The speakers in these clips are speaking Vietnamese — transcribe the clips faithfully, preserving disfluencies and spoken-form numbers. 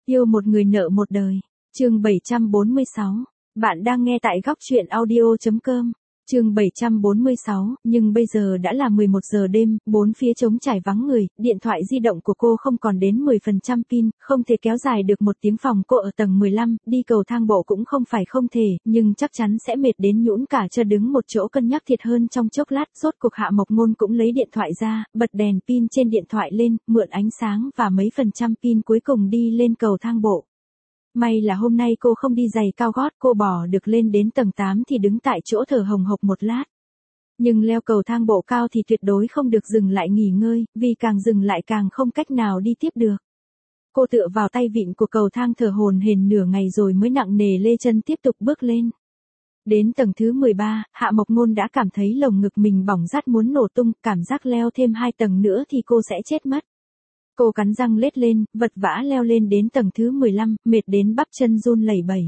Yêu một người nợ một đời. Chương bảy trăm bốn mươi sáu. Bạn đang nghe tại góc truyện audio chấm com. Chương bảy trăm bốn mươi sáu, nhưng bây giờ đã là mười một giờ đêm, bốn phía trống trải vắng người, điện thoại di động của cô không còn đến mười phần trăm pin, không thể kéo dài được một tiếng. Phòng cô ở tầng mười lăm, đi cầu thang bộ cũng không phải không thể, nhưng chắc chắn sẽ mệt đến nhũn cả chân. Đứng một chỗ cân nhắc thiệt hơn trong chốc lát, rốt cuộc Hạ Mộc Ngôn cũng lấy điện thoại ra, bật đèn pin trên điện thoại lên, mượn ánh sáng và mấy phần trăm pin cuối cùng đi lên cầu thang bộ. May là hôm nay cô không đi giày cao gót, cô bỏ được lên đến tầng tám thì đứng tại chỗ thở hồng hộc một lát. Nhưng leo cầu thang bộ cao thì tuyệt đối không được dừng lại nghỉ ngơi, vì càng dừng lại càng không cách nào đi tiếp được. Cô tựa vào tay vịn của cầu thang thở hổn hển nửa ngày rồi mới nặng nề lê chân tiếp tục bước lên. Đến tầng thứ mười ba, Hạ Mộc Ngôn đã cảm thấy lồng ngực mình bỏng rát muốn nổ tung, cảm giác leo thêm hai tầng nữa thì cô sẽ chết mất. Cô cắn răng lết lên, vật vã leo lên đến tầng thứ mười lăm, mệt đến bắp chân run lẩy bẩy.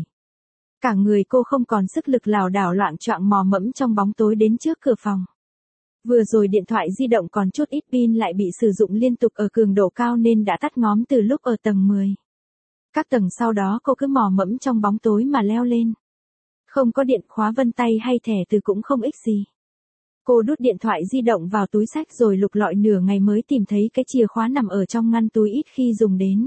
Cả người cô không còn sức lực, lảo đảo loạng choạng mò mẫm trong bóng tối đến trước cửa phòng. Vừa rồi điện thoại di động còn chút ít pin lại bị sử dụng liên tục ở cường độ cao nên đã tắt ngóm từ lúc ở tầng mười. Các tầng sau đó cô cứ mò mẫm trong bóng tối mà leo lên. Không có điện, khóa vân tay hay thẻ từ cũng không ích gì. Cô đút điện thoại di động vào túi xách rồi lục lọi nửa ngày mới tìm thấy cái chìa khóa nằm ở trong ngăn túi ít khi dùng đến.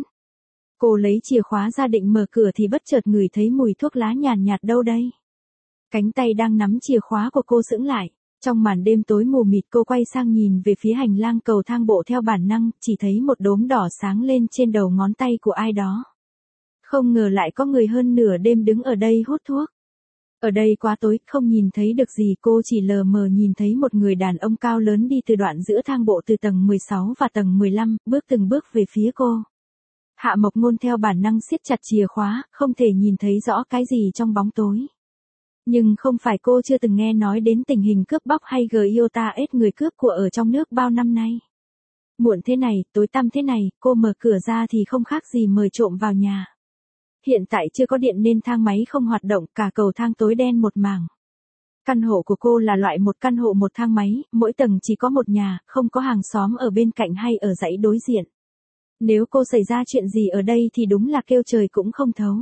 Cô lấy chìa khóa ra định mở cửa thì bất chợt ngửi thấy mùi thuốc lá nhàn nhạt đâu đây. Cánh tay đang nắm chìa khóa của cô sững lại. Trong màn đêm tối mù mịt cô quay sang nhìn về phía hành lang cầu thang bộ theo bản năng, chỉ thấy một đốm đỏ sáng lên trên đầu ngón tay của ai đó. Không ngờ lại có người hơn nửa đêm đứng ở đây hút thuốc. Ở đây quá tối, không nhìn thấy được gì, cô chỉ lờ mờ nhìn thấy một người đàn ông cao lớn đi từ đoạn giữa thang bộ từ tầng mười sáu và tầng mười lăm, bước từng bước về phía cô. Hạ Mộc Ngôn theo bản năng siết chặt chìa khóa, không thể nhìn thấy rõ cái gì trong bóng tối. Nhưng không phải cô chưa từng nghe nói đến tình hình cướp bóc hay Giota ết người cướp của ở trong nước bao năm nay. Muộn thế này, tối tăm thế này, cô mở cửa ra thì không khác gì mời trộm vào nhà. Hiện tại chưa có điện nên thang máy không hoạt động, cả cầu thang tối đen một mảng. Căn hộ của cô là loại một căn hộ một thang máy, mỗi tầng chỉ có một nhà, không có hàng xóm ở bên cạnh hay ở dãy đối diện. Nếu cô xảy ra chuyện gì ở đây thì đúng là kêu trời cũng không thấu.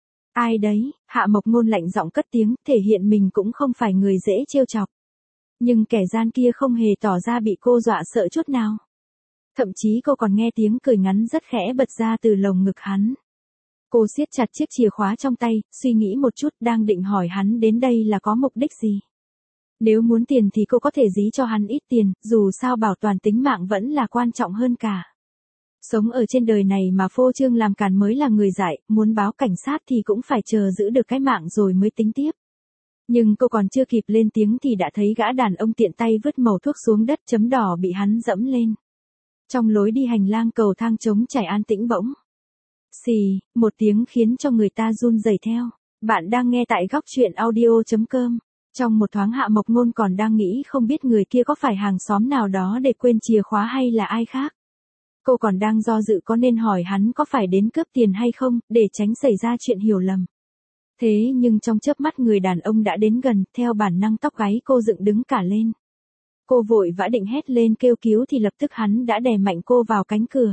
Ai đấy? Hạ Mộc Ngôn lạnh giọng cất tiếng, thể hiện mình cũng không phải người dễ trêu chọc. Nhưng kẻ gian kia không hề tỏ ra bị cô dọa sợ chút nào. Thậm chí cô còn nghe tiếng cười ngắn rất khẽ bật ra từ lồng ngực hắn. Cô siết chặt chiếc chìa khóa trong tay, suy nghĩ một chút, đang định hỏi hắn đến đây là có mục đích gì. Nếu muốn tiền thì cô có thể dí cho hắn ít tiền, dù sao bảo toàn tính mạng vẫn là quan trọng hơn cả. Sống ở trên đời này mà phô trương làm càn mới là người dại, muốn báo cảnh sát thì cũng phải chờ giữ được cái mạng rồi mới tính tiếp. Nhưng cô còn chưa kịp lên tiếng thì đã thấy gã đàn ông tiện tay vứt mẩu thuốc xuống đất, chấm đỏ bị hắn dẫm lên. Trong lối đi hành lang cầu thang trống trải an tĩnh bỗng. Xì, một tiếng khiến cho người ta run rẩy theo. Bạn đang nghe tại góc truyện audio chấm com. Trong một thoáng Hạ Mộc Ngôn còn đang nghĩ không biết người kia có phải hàng xóm nào đó để quên chìa khóa hay là ai khác. Cô còn đang do dự có nên hỏi hắn có phải đến cướp tiền hay không, để tránh xảy ra chuyện hiểu lầm. Thế nhưng trong chớp mắt người đàn ông đã đến gần, theo bản năng tóc gáy cô dựng đứng cả lên. Cô vội vã định hét lên kêu cứu thì lập tức hắn đã đè mạnh cô vào cánh cửa.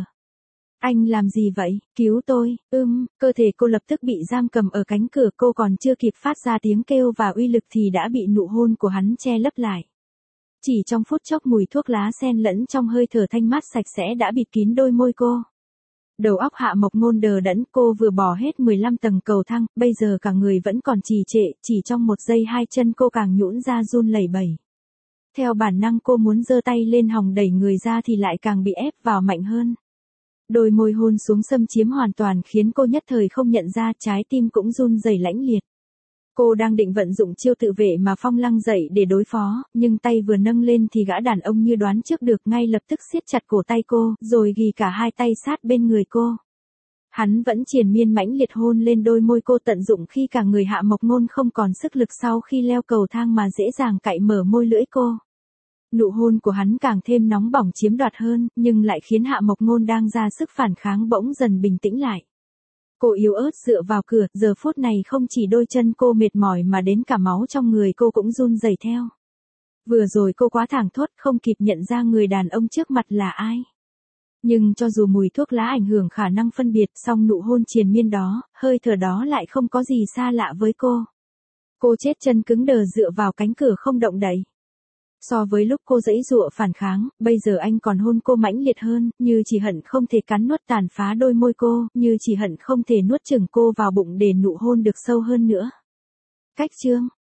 Anh làm gì vậy? Cứu tôi, ưm, cơ thể cô lập tức bị giam cầm ở cánh cửa, cô còn chưa kịp phát ra tiếng kêu và uy lực thì đã bị nụ hôn của hắn che lấp lại. Chỉ trong phút chốc mùi thuốc lá xen lẫn trong hơi thở thanh mát sạch sẽ đã bịt kín đôi môi cô. Đầu óc Hạ Mộc Ngôn đờ đẫn, cô vừa bỏ hết mười lăm tầng cầu thang, bây giờ cả người vẫn còn trì trệ, chỉ trong một giây hai chân cô càng nhũn ra run lẩy bẩy. Theo bản năng cô muốn giơ tay lên hòng đẩy người ra thì lại càng bị ép vào mạnh hơn. Đôi môi hôn xuống xâm chiếm hoàn toàn khiến cô nhất thời không nhận ra, trái tim cũng run rẩy lãnh liệt. Cô đang định vận dụng chiêu tự vệ mà Phong Lăng dạy để đối phó, nhưng tay vừa nâng lên thì gã đàn ông như đoán trước được ngay lập tức siết chặt cổ tay cô, rồi ghì cả hai tay sát bên người cô. Hắn vẫn triền miên mãnh liệt hôn lên đôi môi cô, tận dụng khi cả người Hạ Mộc Ngôn không còn sức lực sau khi leo cầu thang mà dễ dàng cạy mở môi lưỡi cô. Nụ hôn của hắn càng thêm nóng bỏng chiếm đoạt hơn, nhưng lại khiến Hạ Mộc Ngôn đang ra sức phản kháng bỗng dần bình tĩnh lại. Cô yếu ớt dựa vào cửa, giờ phút này không chỉ đôi chân cô mệt mỏi mà đến cả máu trong người cô cũng run rẩy theo. Vừa rồi cô quá thảng thốt không kịp nhận ra người đàn ông trước mặt là ai. Nhưng cho dù mùi thuốc lá ảnh hưởng khả năng phân biệt, song nụ hôn triền miên đó, hơi thở đó lại không có gì xa lạ với cô. Cô chết chân cứng đờ dựa vào cánh cửa không động đậy. So với lúc cô giãy giụa phản kháng, bây giờ anh còn hôn cô mãnh liệt hơn, như chỉ hận không thể cắn nuốt tàn phá đôi môi cô, như chỉ hận không thể nuốt chửng cô vào bụng để nụ hôn được sâu hơn nữa. Cách chương